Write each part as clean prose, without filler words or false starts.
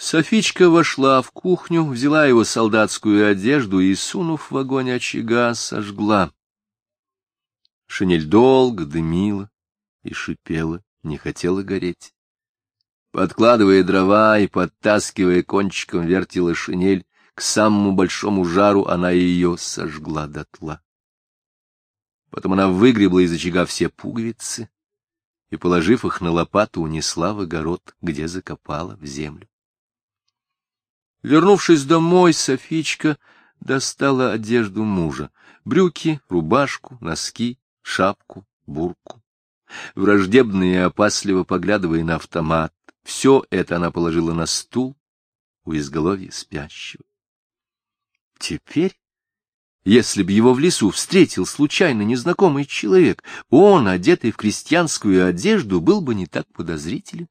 Софичка вошла в кухню, взяла его солдатскую одежду и, сунув в огонь очага, сожгла. Шинель долго дымила и шипела, не хотела гореть. Подкладывая дрова и подтаскивая кончиком вертела шинель, к самому большому жару она ее сожгла дотла. Потом она выгребла из очага все пуговицы и, положив их на лопату, унесла в огород, где закопала в землю. Вернувшись домой, Софичка достала одежду мужа: брюки, рубашку, носки, шапку, бурку. Враждебно и опасливо поглядывая на автомат, все это она положила на стул у изголовья спящего. Теперь, если б его в лесу встретил случайно незнакомый человек, он, одетый в крестьянскую одежду, был бы не так подозрителен.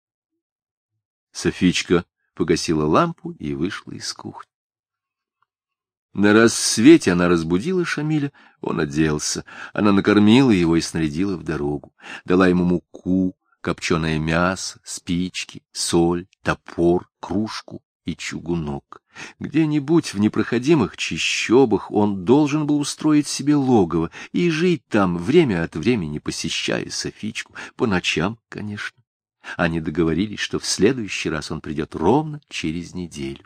Софичка погасила лампу и вышла из кухни. На рассвете она разбудила Шамиля, он оделся. Она накормила его и снарядила в дорогу. Дала ему муку, копченое мясо, спички, соль, топор, кружку и чугунок. Где-нибудь в непроходимых чащобах он должен был устроить себе логово и жить там, время от времени посещая Софичку, по ночам, конечно. Они договорились, что в следующий раз он придет ровно через неделю.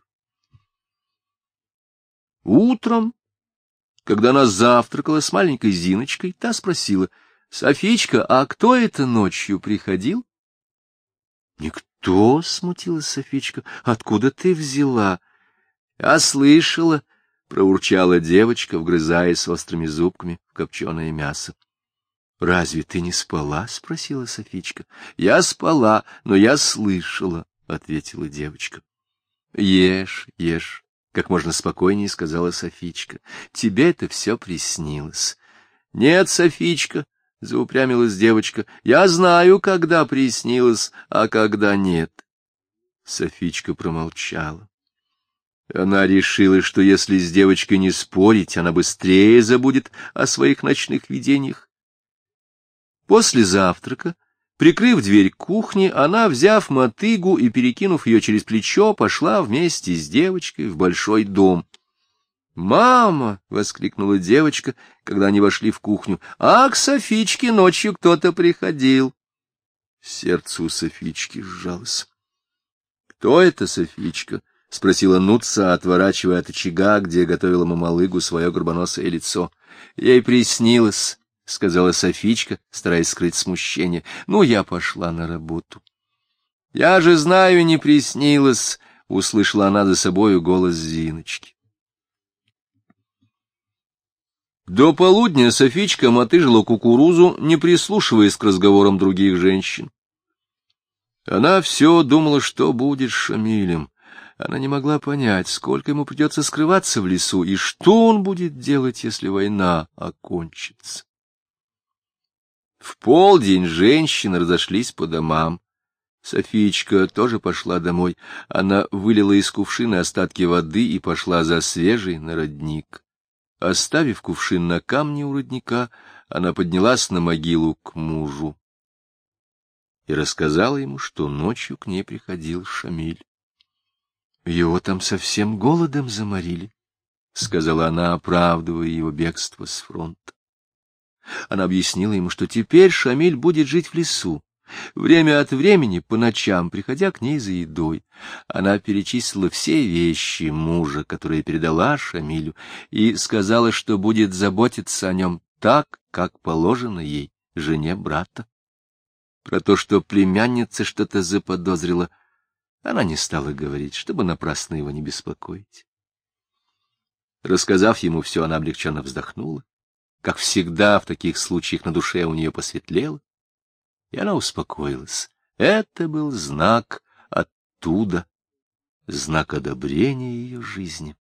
Утром, когда она завтракала с маленькой Зиночкой, та спросила: «Софичка, а кто это ночью приходил?» «Никто», — смутилась Софичка. «Откуда ты взяла?» «Я слышала», — проурчала девочка, вгрызаясь острыми зубками в копченое мясо. «Разве ты не спала?» — спросила Софичка. «Я спала, но я слышала», — ответила девочка. «Ешь, ешь», — как можно спокойнее сказала Софичка. «Тебе это все приснилось». «Нет, Софичка», — заупрямилась девочка, — «я знаю, когда приснилось, а когда нет». Софичка промолчала. Она решила, что если с девочкой не спорить, она быстрее забудет о своих ночных видениях. После завтрака, прикрыв дверь кухни, она, взяв мотыгу и перекинув ее через плечо, пошла вместе с девочкой в большой дом. «Мама!» — воскликнула девочка, когда они вошли в кухню. «А к Софичке ночью кто-то приходил». Сердце у Софички сжалось. «Кто это, Софичка?» — спросила Нутца, отворачивая от очага, где готовила мамалыгу свое горбоносое лицо. «Ей приснилось», — сказала Софичка, стараясь скрыть смущение. «Ну, я пошла на работу». «Я же знаю, не приснилось», — услышала она за собою голос Зиночки. До полудня Софичка мотыжила кукурузу, не прислушиваясь к разговорам других женщин. Она все думала, что будет с Шамилем. Она не могла понять, сколько ему придется скрываться в лесу, и что он будет делать, если война окончится. В полдень женщины разошлись по домам. Софичка тоже пошла домой. Она вылила из кувшина остатки воды и пошла за свежей на родник. Оставив кувшин на камне у родника, она поднялась на могилу к мужу и рассказала ему, что ночью к ней приходил Шамиль. «Его там совсем голодом заморили», — сказала она, оправдывая его бегство с фронта. Она объяснила ему, что теперь Шамиль будет жить в лесу, время от времени, по ночам, приходя к ней за едой. Она перечислила все вещи мужа, которые передала Шамилю, и сказала, что будет заботиться о нем так, как положено ей, жене брата. Про то, что племянница что-то заподозрила, она не стала говорить, чтобы напрасно его не беспокоить. Рассказав ему все, она облегченно вздохнула. Как всегда, в таких случаях на душе у нее посветлело, и она успокоилась. Это был знак оттуда, знак одобрения ее жизни.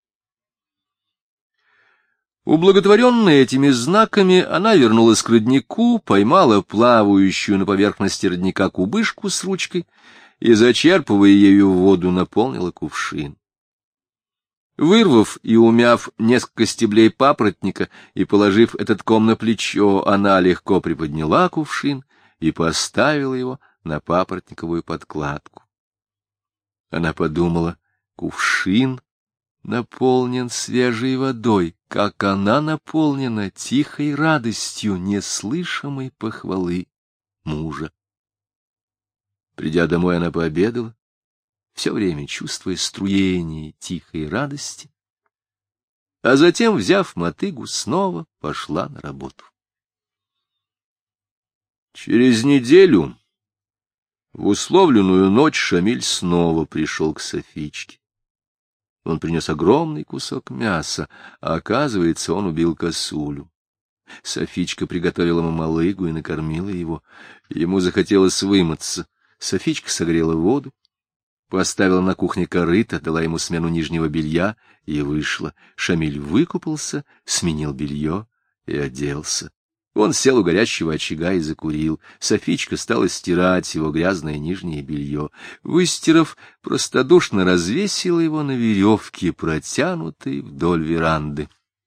Ублаготворенная этими знаками, она вернулась к роднику, поймала плавающую на поверхности родника кубышку с ручкой и, зачерпывая ею воду, наполнила кувшин. Вырвав и умяв несколько стеблей папоротника и положив этот ком на плечо, она легко приподняла кувшин и поставила его на папоротниковую подкладку. Она подумала, кувшин наполнен свежей водой, как она наполнена тихой радостью неслышимой похвалы мужа. Придя домой, она пообедала, все время чувствуя струение тихой радости, а затем, взяв мотыгу, снова пошла на работу. Через неделю, в условленную ночь, Шамиль снова пришел к Софичке. Он принес огромный кусок мяса, а, оказывается, он убил косулю. Софичка приготовила ему малыгу и накормила его. Ему захотелось вымыться. Софичка согрела воду, поставила на кухне корыто, дала ему смену нижнего белья и вышла. Шамиль выкупался, сменил белье и оделся. Он сел у горящего очага и закурил. Софичка стала стирать его грязное нижнее белье. Выстирав, простодушно развесила его на веревке, протянутой вдоль веранды.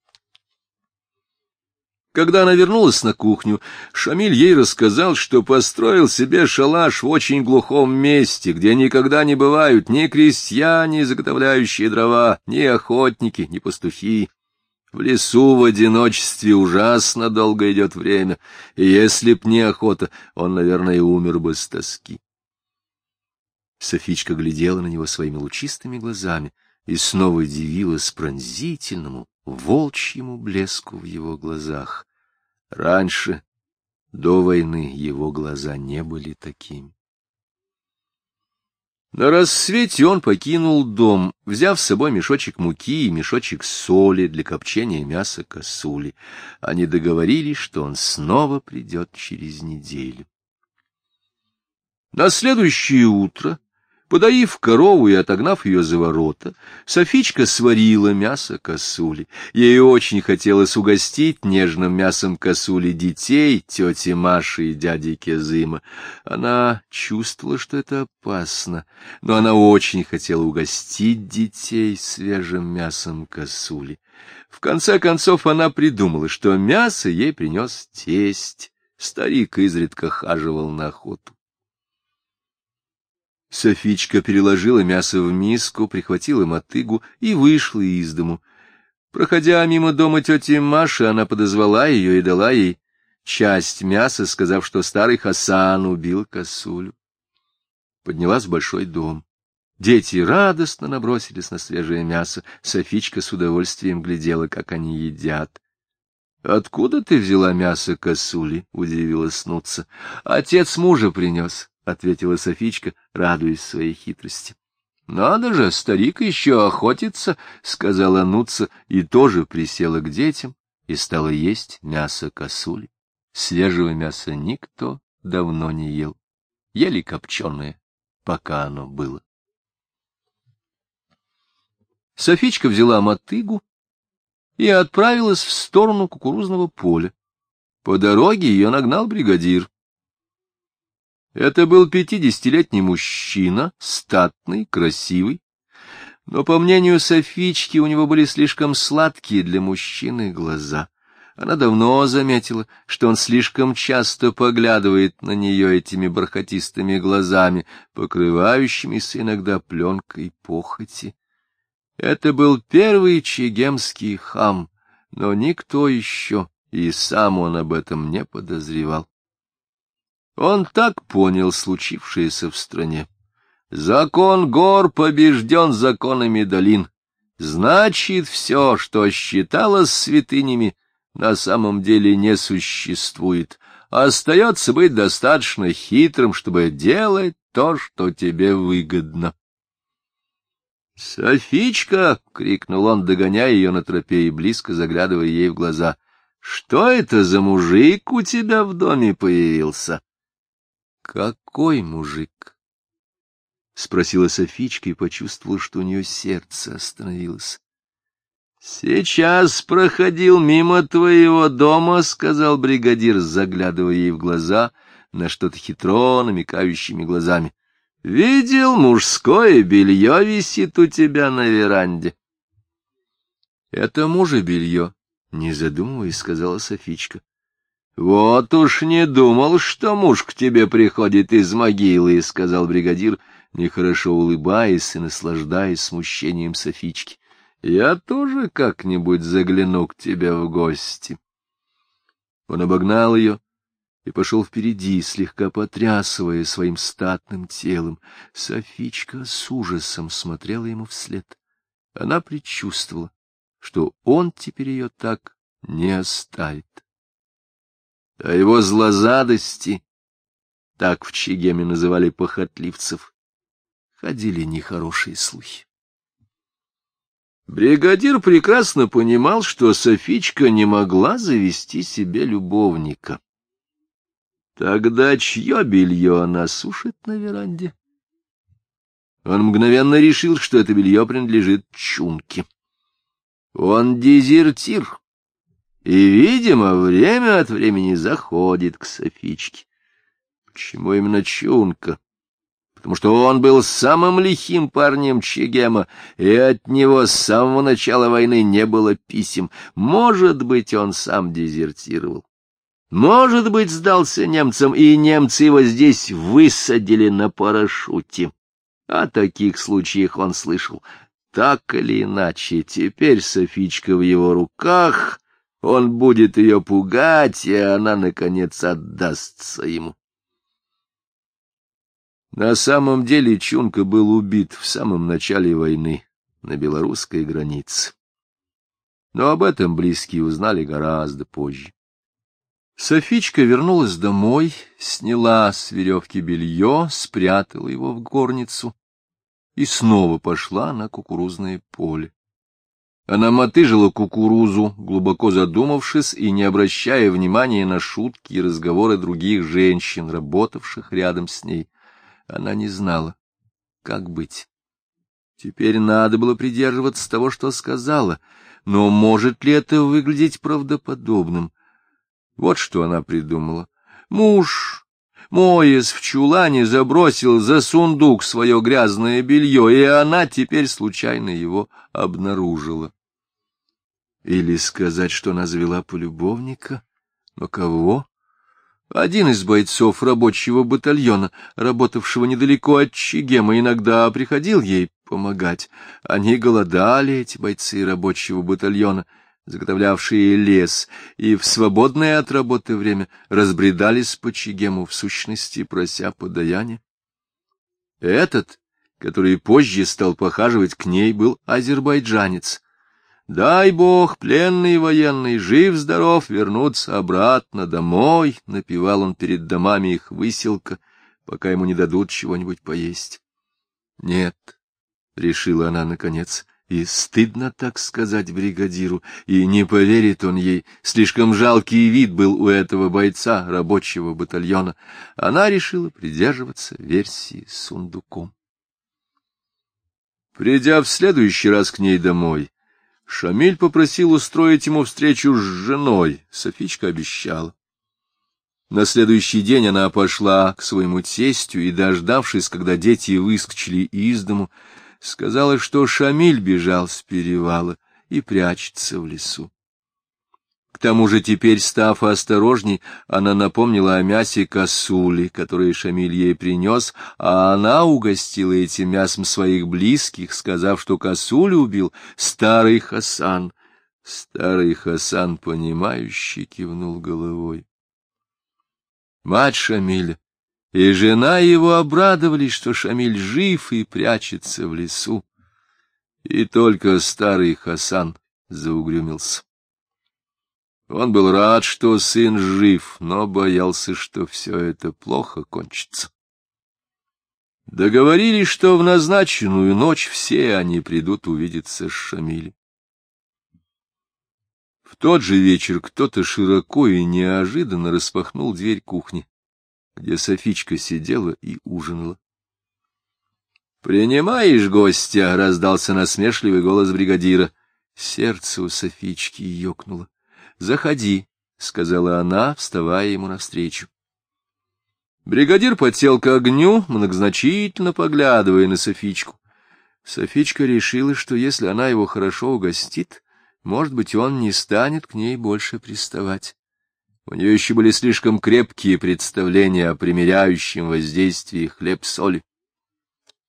Когда она вернулась на кухню, Шамиль ей рассказал, что построил себе шалаш в очень глухом месте, где никогда не бывают ни крестьяне, заготовляющие дрова, ни охотники, ни пастухи. В лесу в одиночестве ужасно долго идет время, и если б не охота, он, наверное, умер бы с тоски. Софичка глядела на него своими лучистыми глазами и снова дивилась пронзительному, волчьему блеску в его глазах. Раньше, до войны, его глаза не были такими. На рассвете он покинул дом, взяв с собой мешочек муки и мешочек соли для копчения мяса косули. Они договорились, что он снова придет через неделю. На следующее утро, подоив корову и отогнав ее за ворота, Софичка сварила мясо косули. Ей очень хотелось угостить нежным мясом косули детей, тети Маши и дяди Кезыма. Она чувствовала, что это опасно, но она очень хотела угостить детей свежим мясом косули. В конце концов она придумала, что мясо ей принес тесть. Старик изредка хаживал на охоту. Софичка переложила мясо в миску, прихватила мотыгу и вышла из дому. Проходя мимо дома тети Маши, она подозвала ее и дала ей часть мяса, сказав, что старый Хасан убил косулю. Поднялась в большой дом. Дети радостно набросились на свежее мясо. Софичка с удовольствием глядела, как они едят. — Откуда ты взяла мясо косули? — удивилась Нуца. — Отец мужа принес, — ответила Софичка, радуясь своей хитрости. — Надо же, старик еще охотится, — сказала Нуца, и тоже присела к детям и стала есть мясо косули. Свежего мяса никто давно не ел, ели копченое, пока оно было. Софичка взяла мотыгу и отправилась в сторону кукурузного поля. По дороге ее нагнал бригадир. Это был 50-летний мужчина, статный, красивый, но, по мнению Софички, у него были слишком сладкие для мужчины глаза. Она давно заметила, что он слишком часто поглядывает на нее этими бархатистыми глазами, покрывающимися иногда пленкой похоти. Это был первый чегемский хам, но никто еще, и сам он об этом не подозревал. Он так понял случившееся в стране. Закон гор побежден законами долин. Значит, все, что считалось святынями, на самом деле не существует. Остается быть достаточно хитрым, чтобы делать то, что тебе выгодно. «Софичка!» — крикнул он, догоняя ее на тропе и близко заглядывая ей в глаза. «Что это за мужик у тебя в доме появился?» «Какой мужик?» — спросила Софичка и почувствовала, что у нее сердце остановилось. «Сейчас проходил мимо твоего дома», — сказал бригадир, заглядывая ей в глаза, на что-то хитро намекающими глазами. «Видел, мужское белье висит у тебя на веранде». «Это мужа белье», — не задумываясь, сказала Софичка. «Вот уж не думал, что муж к тебе приходит из могилы», — сказал бригадир нехорошо улыбаясь и наслаждаясь смущением Софички. — Я тоже как-нибудь загляну к тебе в гости. Он обогнал ее и пошел впереди, слегка потрясывая своим статным телом. Софичка с ужасом смотрела ему вслед. Она предчувствовала, что он теперь ее так не оставит. О его злозадости, так в Чегеме называли похотливцев, ходили нехорошие слухи. Бригадир прекрасно понимал, что Софичка не могла завести себе любовника. Тогда чье белье она сушит на веранде? Он мгновенно решил, что это белье принадлежит Чунке. Он дезертир и, видимо, время от времени заходит к Софичке. Почему именно Чунка? Потому что он был самым лихим парнем Чегема, и от него с самого начала войны не было писем. Может быть, он сам дезертировал. Может быть, сдался немцам, и немцы его здесь высадили на парашюте. О таких случаях он слышал. Так или иначе, теперь Софичка в его руках, он будет ее пугать, и она, наконец, отдастся ему. На самом деле Чунка был убит в самом начале войны на белорусской границе. Но об этом близкие узнали гораздо позже. Софичка вернулась домой, сняла с веревки белье, спрятала его в горницу и снова пошла на кукурузное поле. Она мотыжила кукурузу, глубоко задумавшись и не обращая внимания на шутки и разговоры других женщин, работавших рядом с ней. Она не знала, как быть. Теперь надо было придерживаться того, что сказала, но может ли это выглядеть правдоподобным? Вот что она придумала. Муж, моясь в чулане, забросил за сундук свое грязное белье, и она теперь случайно его обнаружила. Или сказать, что она завела полюбовника? Но кого? Один из бойцов рабочего батальона, работавшего недалеко от Чегема, иногда приходил ей помогать. Они голодали, эти бойцы рабочего батальона, заготовлявшие лес, и в свободное от работы время разбредались по Чегему, в сущности, прося подаяния. Этот, который позже стал похаживать к ней, был азербайджанец. Дай бог, пленный военный, жив-здоров, вернуться обратно домой, — напевал он перед домами их выселка, пока ему не дадут чего-нибудь поесть. Нет, — решила она наконец, — и стыдно так сказать бригадиру, и не поверит он ей, слишком жалкий вид был у этого бойца рабочего батальона. Она решила придерживаться версии с сундуком. Придя в следующий раз к ней домой, Шамиль попросил устроить ему встречу с женой. Софичка обещала. На следующий день она пошла к своему тестю и, дождавшись, когда дети выскочили из дому, сказала, что Шамиль бежал с перевала и прячется в лесу. К тому же теперь, став осторожней, она напомнила о мясе косули, которое Шамиль ей принес, а она угостила этим мясом своих близких, сказав, что косулю убил старый Хасан. Старый Хасан, понимающе кивнул головой. Мать Шамиля и жена его обрадовались, что Шамиль жив и прячется в лесу. И только старый Хасан заугрюмился. Он был рад, что сын жив, но боялся, что все это плохо кончится. Договорились, что в назначенную ночь все они придут увидеться с Шамилем. В тот же вечер кто-то широко и неожиданно распахнул дверь кухни, где Софичка сидела и ужинала. «Принимаешь гостя?» — раздался насмешливый голос бригадира. Сердце у Софички ёкнуло. «Заходи», — сказала она, вставая ему навстречу. Бригадир подсел к огню, многозначительно поглядывая на Софичку. Софичка решила, что если она его хорошо угостит, может быть, он не станет к ней больше приставать. У нее еще были слишком крепкие представления о примиряющем воздействии хлеб-соли.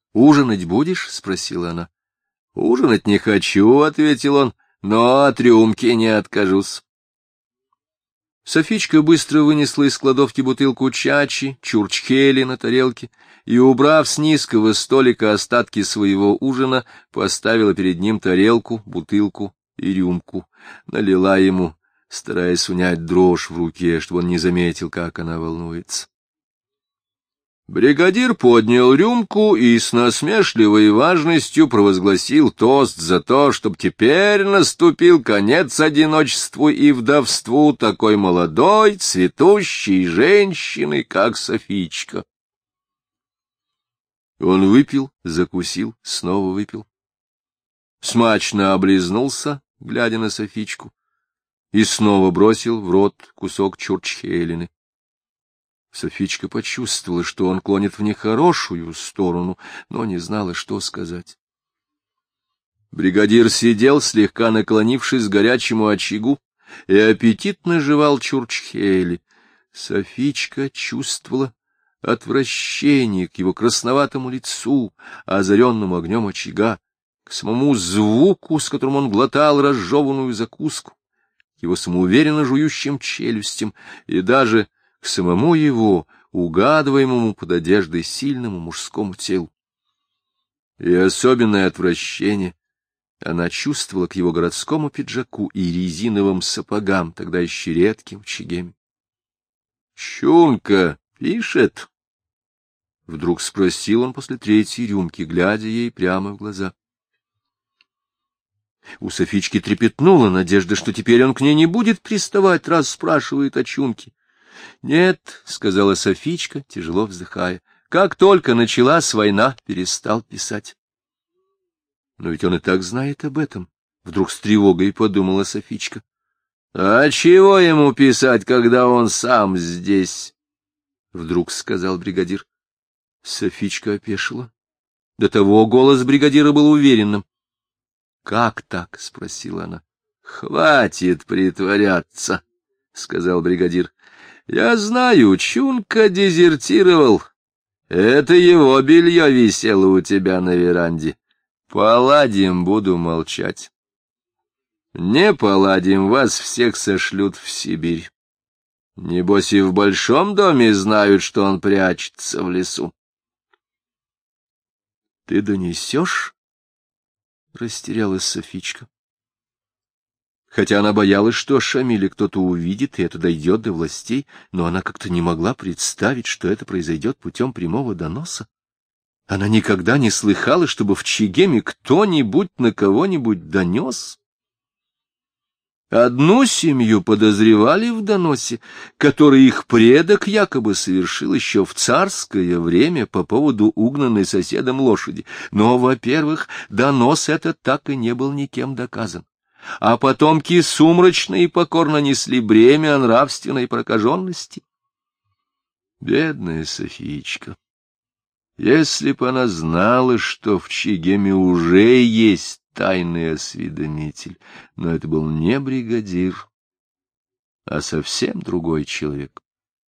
— Ужинать будешь? — спросила она. — Ужинать не хочу, — ответил он, — но от рюмки не откажусь. Софичка быстро вынесла из кладовки бутылку чачи, чурчхели на тарелке и, убрав с низкого столика остатки своего ужина, поставила перед ним тарелку, бутылку и рюмку. Налила ему, стараясь унять дрожь в руке, чтобы он не заметил, как она волнуется. Бригадир поднял рюмку и с насмешливой важностью провозгласил тост за то, чтобы теперь наступил конец одиночеству и вдовству такой молодой, цветущей женщины, как Софичка. Он выпил, закусил, снова выпил. Смачно облизнулся, глядя на Софичку, и снова бросил в рот кусок чурчхелины. Софичка почувствовала, что он клонит в нехорошую сторону, но не знала, что сказать. Бригадир сидел, слегка наклонившись к горячему очагу, и аппетитно жевал чурчхели. Софичка чувствовала отвращение к его красноватому лицу, озаренному огнем очага, к самому звуку, с которым он глотал разжеванную закуску, к его самоуверенно жующим челюстям и даже к самому его, угадываемому под одеждой сильному мужскому телу. И особенное отвращение она чувствовала к его городскому пиджаку и резиновым сапогам, тогда еще редким в Чегеме. — Чунка пишет? — вдруг спросил он после третьей рюмки, глядя ей прямо в глаза. У Софички трепетнула надежда, что теперь он к ней не будет приставать, раз спрашивает о Чунке. — Нет, — сказала Софичка, тяжело вздыхая, — как только началась война, перестал писать. — Но ведь он и так знает об этом, — вдруг с тревогой подумала Софичка. — А чего ему писать, когда он сам здесь? — вдруг сказал бригадир. Софичка опешила. До того голос бригадира был уверенным. — Как так? — спросила она. — Хватит притворяться, — сказал бригадир. Я знаю, Чунка дезертировал. Это его белье висело у тебя на веранде. Поладим, буду молчать. Не поладим, вас всех сошлют в Сибирь. Небось и в большом доме знают, что он прячется в лесу. — Ты донесешь? — растерялась Софичка. Хотя она боялась, что Шамиля кто-то увидит, и это дойдет до властей, но она как-то не могла представить, что это произойдет путем прямого доноса. Она никогда не слыхала, чтобы в Чегеме кто-нибудь на кого-нибудь донес. Одну семью подозревали в доносе, который их предок якобы совершил еще в царское время по поводу угнанной соседом лошади. Но, во-первых, донос этот так и не был никем доказан. А потомки сумрачно и покорно несли бремя нравственной прокаженности. Бедная Софичка! Если б она знала, что в Чегеме уже есть тайный осведомитель, но это был не бригадир, а совсем другой человек.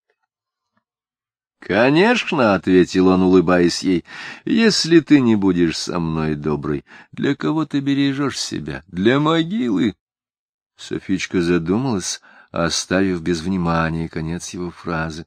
— Конечно, — ответил он, улыбаясь ей, — если ты не будешь со мной доброй, для кого ты бережешь себя? Для могилы? Софичка задумалась, оставив без внимания конец его фразы.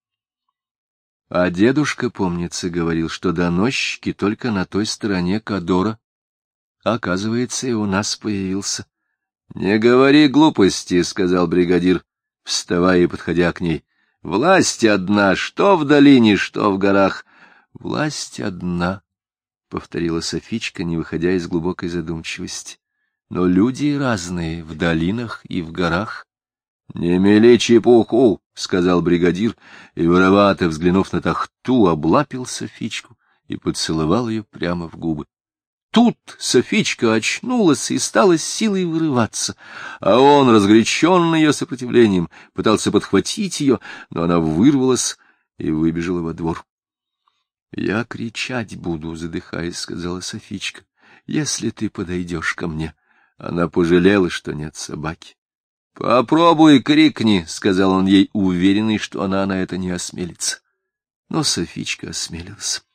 А дедушка, помнится, говорил, что доносчики только на той стороне Кадора. Оказывается, и у нас появился. — Не говори глупости, — сказал бригадир, вставая и подходя к ней. — Власть одна, что в долине, что в горах. — Власть одна, — повторила Софичка, не выходя из глубокой задумчивости. — Но люди разные в долинах и в горах. — Не мели чепуху, — сказал бригадир, и, воровато взглянув на тахту, облапил Софичку и поцеловал ее прямо в губы. Тут Софичка очнулась и стала с силой вырываться, а он, разгоряченный ее сопротивлением, пытался подхватить ее, но она вырвалась и выбежала во двор. — Я кричать буду, — задыхаясь, сказала Софичка, — если ты подойдешь ко мне. Она пожалела, что нет собаки. — Попробуй крикни, — сказал он ей, уверенный, что она на это не осмелится. Но Софичка осмелилась.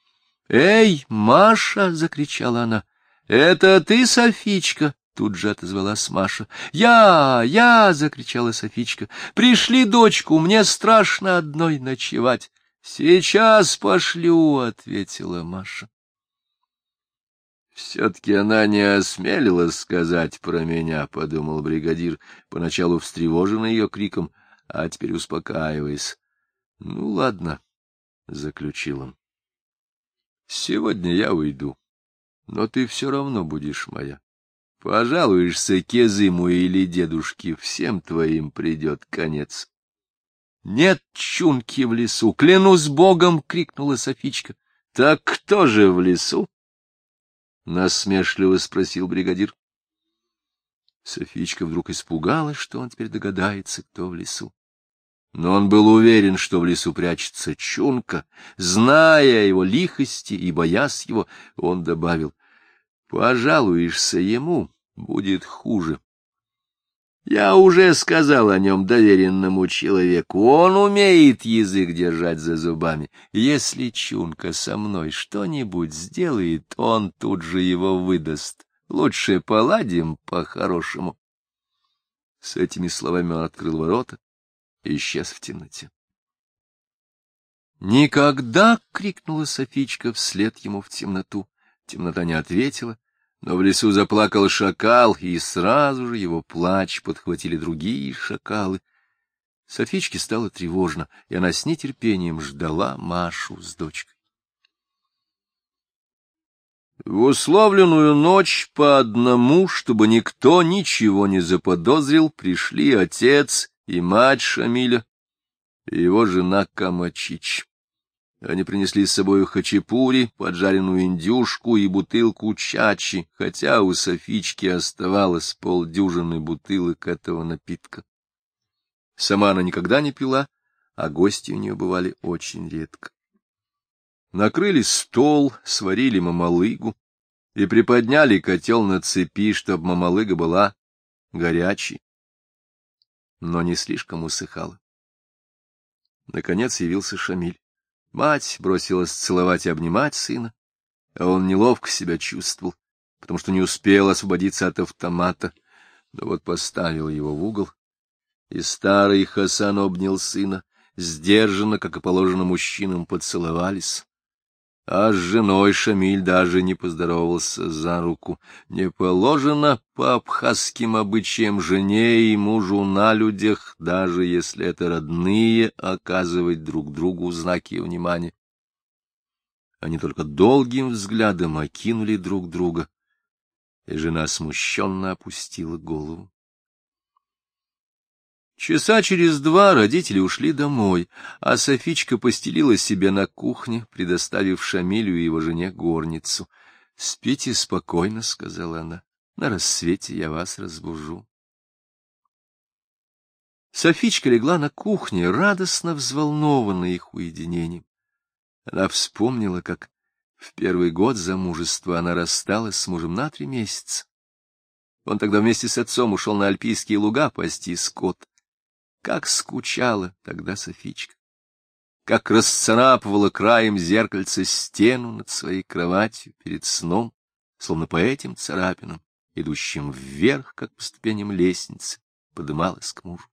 «Эй, Маша!» — закричала она. «Это ты, Софичка?» — тут же отозвалась Маша. Я!» — закричала Софичка. «Пришли дочку, мне страшно одной ночевать». «Сейчас пошлю», — ответила Маша. «Все-таки она не осмелилась сказать про меня», — подумал бригадир, поначалу встревоженный ее криком, а теперь успокаиваясь. «Ну, ладно», — заключил он. «Сегодня я уйду, но ты все равно будешь моя. Пожалуешься Кезыму или дедушке, всем твоим придет конец». «Нет чунки в лесу, клянусь Богом!» — крикнула Софичка. «Так кто же в лесу?» — насмешливо спросил бригадир. Софичка вдруг испугалась, что он теперь догадается, кто в лесу. Но он был уверен, что в лесу прячется Чунка. Зная его лихости и боясь его, он добавил: «Пожалуешься ему, будет хуже. Я уже сказал о нем доверенному человеку. Он умеет язык держать за зубами. Если Чунка со мной что-нибудь сделает, он тут же его выдаст. Лучше поладим по-хорошему». С этими словами он открыл ворота и исчез в темноте. «Никогда!» — крикнула Софичка вслед ему в темноту. Темнота не ответила, но в лесу заплакал шакал, и сразу же его плач подхватили другие шакалы. Софичке стало тревожно, и она с нетерпением ждала Машу с дочкой. В условленную ночь по одному, чтобы никто ничего не заподозрил, пришли отец и мать Шамиля, и его жена Камачич. Они принесли с собой хачапури, поджаренную индюшку и бутылку чачи, хотя у Софички оставалось полдюжины бутылок этого напитка. Сама она никогда не пила, а гости у нее бывали очень редко. Накрыли стол, сварили мамалыгу и приподняли котел на цепи, чтоб мамалыга была горячей, но не слишком усыхала. Наконец явился Шамиль. Мать бросилась целовать и обнимать сына, а он неловко себя чувствовал, потому что не успел освободиться от автомата, но вот поставил его в угол, и старый Хасан обнял сына, сдержанно, как и положено мужчинам, поцеловались. А с женой Шамиль даже не поздоровался за руку. Не положено по абхазским обычаям жене и мужу на людях, даже если это родные, оказывать друг другу знаки внимания. Они только долгим взглядом окинули друг друга, и жена смущенно опустила голову. Часа через два родители ушли домой, а Софичка постелила себе на кухне, предоставив Шамилю и его жене горницу. — Спите спокойно, — сказала она, — на рассвете я вас разбужу. Софичка легла на кухне, радостно взволнованная их уединением. Она вспомнила, как в первый год замужества она рассталась с мужем на 3 месяца. Он тогда вместе с отцом ушел на альпийские луга пасти скот. Как скучала тогда Софичка, как расцарапывала краем зеркальца стену над своей кроватью перед сном, словно по этим царапинам, идущим вверх, как по ступеням лестницы, подымалась к мужу.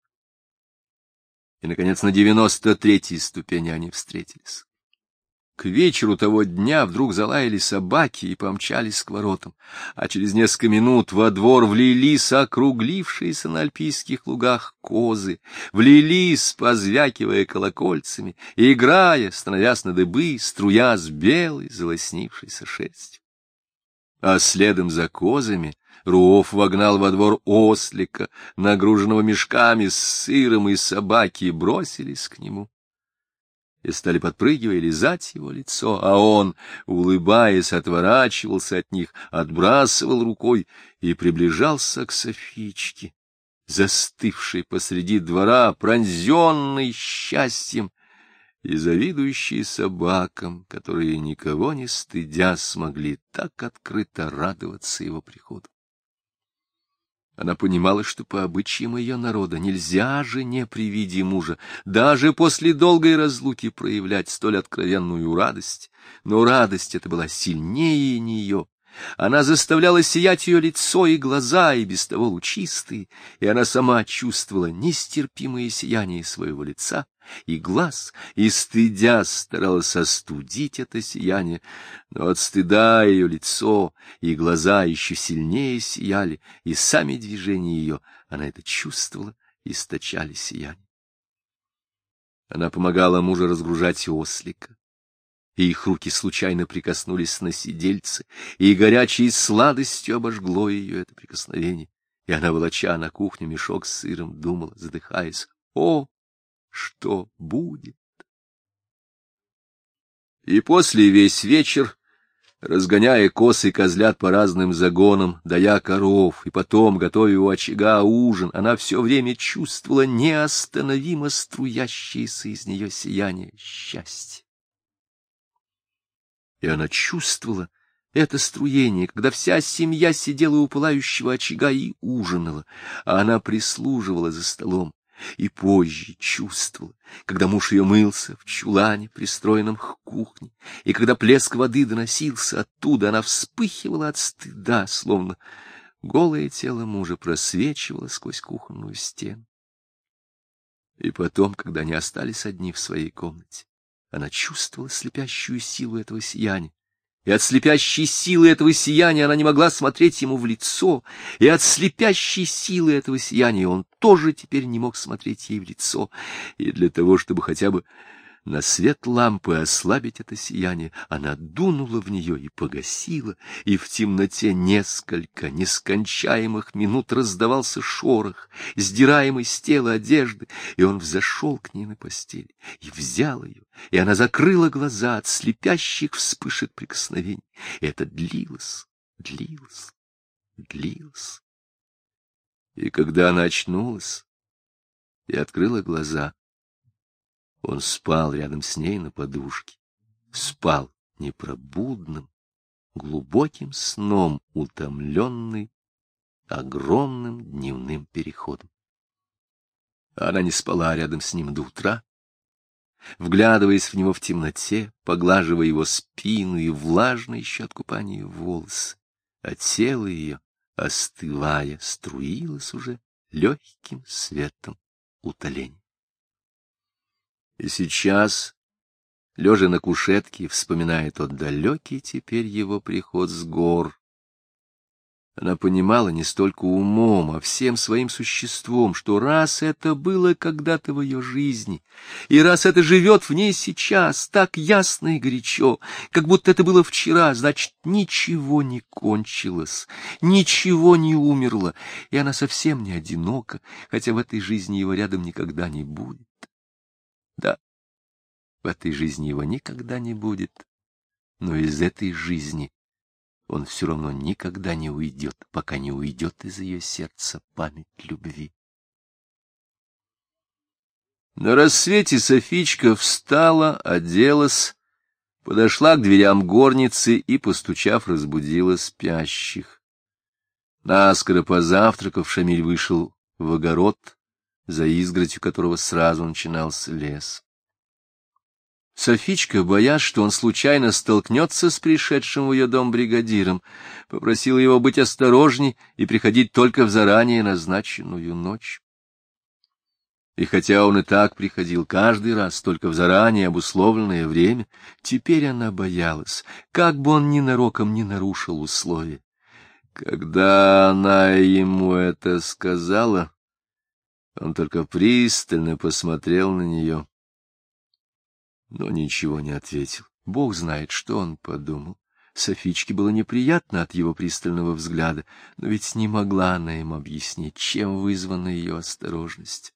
И, наконец, на 93-й ступени они встретились. К вечеру того дня вдруг залаяли собаки и помчались к воротам, а через несколько минут во двор влились округлившиеся на альпийских лугах козы, влились, позвякивая колокольцами, играя, становясь на дыбы, струя с белой залоснившейся шерстью. А следом за козами Руоф вогнал во двор ослика, нагруженного мешками с сыром, и собаки бросились к нему и стали, подпрыгивая, лизать его лицо, а он, улыбаясь, отворачивался от них, отбрасывал рукой и приближался к Софичке, застывшей посреди двора, пронзенной счастьем и завидующей собакам, которые, никого не стыдя, смогли так открыто радоваться его приходу. Она понимала, что по обычаям ее народа нельзя жене при виде мужа даже после долгой разлуки проявлять столь откровенную радость, но радость эта была сильнее нее. Она заставляла сиять ее лицо и глаза, и без того лучистые, и она сама чувствовала нестерпимое сияние своего лица и глаз, и, стыдясь, старалась остудить это сияние, но от стыда ее лицо и глаза еще сильнее сияли, и сами движения ее, она это чувствовала, источали сияние. Она помогала мужу разгружать ослика, и их руки случайно прикоснулись на сидельце, и горячей сладостью обожгло ее это прикосновение, и она, волоча на кухню мешок с сыром, думала, задыхаясь: «О, что будет?» И после весь вечер, разгоняя коз и козлят по разным загонам, доя коров, и потом, готовя у очага ужин, она все время чувствовала неостановимо струящееся из нее сияние счастья. И она чувствовала это струение, когда вся семья сидела у пылающего очага и ужинала, а она прислуживала за столом, и позже чувствовала, когда муж ее мылся в чулане, пристроенном к кухне, и когда плеск воды доносился оттуда, она вспыхивала от стыда, словно голое тело мужа просвечивало сквозь кухонную стену. И потом, когда они остались одни в своей комнате, она чувствовала слепящую силу этого сияния, и от слепящей силы этого сияния она не могла смотреть ему в лицо, и от слепящей силы этого сияния он тоже теперь не мог смотреть ей в лицо, и для того, чтобы хотя бы на свет лампы ослабить это сияние, она дунула в нее и погасила, и в темноте несколько нескончаемых минут раздавался шорох, сдираемый с тела одежды, и он взошел к ней на постель и взял ее, и она закрыла глаза от слепящих вспышек прикосновений. И это длилось, длилось, длилось. И когда она очнулась и открыла глаза, он спал рядом с ней на подушке, спал непробудным, глубоким сном, утомленный огромным дневным переходом. Она не спала рядом с ним до утра, вглядываясь в него в темноте, поглаживая его спину и влажные еще от купания волосы, а тело ее, остывая, струилось уже легким светом утоления. И сейчас, лежа на кушетке, вспоминая тот далекий теперь его приход с гор, она понимала не столько умом, а всем своим существом, что раз это было когда-то в ее жизни, и раз это живет в ней сейчас так ясно и горячо, как будто это было вчера, значит, ничего не кончилось, ничего не умерло, и она совсем не одинока, хотя в этой жизни его рядом никогда не будет. Да, в этой жизни его никогда не будет, но из этой жизни он все равно никогда не уйдет, пока не уйдет из ее сердца память любви. На рассвете Софичка встала, оделась, подошла к дверям горницы и, постучав, разбудила спящих. Наскоро позавтракав, Шамиль вышел в огород, за изгородью которого сразу начинался лес. Софичка, боясь, что он случайно столкнется с пришедшим в ее дом бригадиром, попросила его быть осторожней и приходить только в заранее назначенную ночь. И хотя он и так приходил каждый раз, только в заранее обусловленное время, теперь она боялась, как бы он ненароком не нарушил условия. Когда она ему это сказала, он только пристально посмотрел на нее, но ничего не ответил. Бог знает, что он подумал. Софичке было неприятно от его пристального взгляда, но ведь не могла она им объяснить, чем вызвана ее осторожность.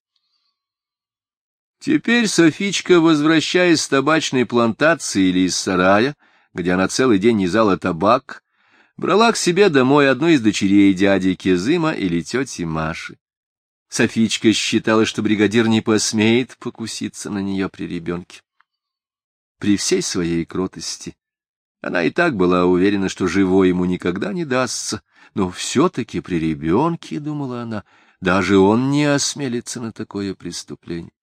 Теперь Софичка, возвращаясь с табачной плантации или из сарая, где она целый день низала табак, брала к себе домой одну из дочерей дяди Кезыма или тети Маши. Софичка считала, что бригадир не посмеет покуситься на нее при ребенке. При всей своей кротости Она и так была уверена, что живой ему никогда не дастся, но все-таки при ребенке, — думала она, — даже он не осмелится на такое преступление.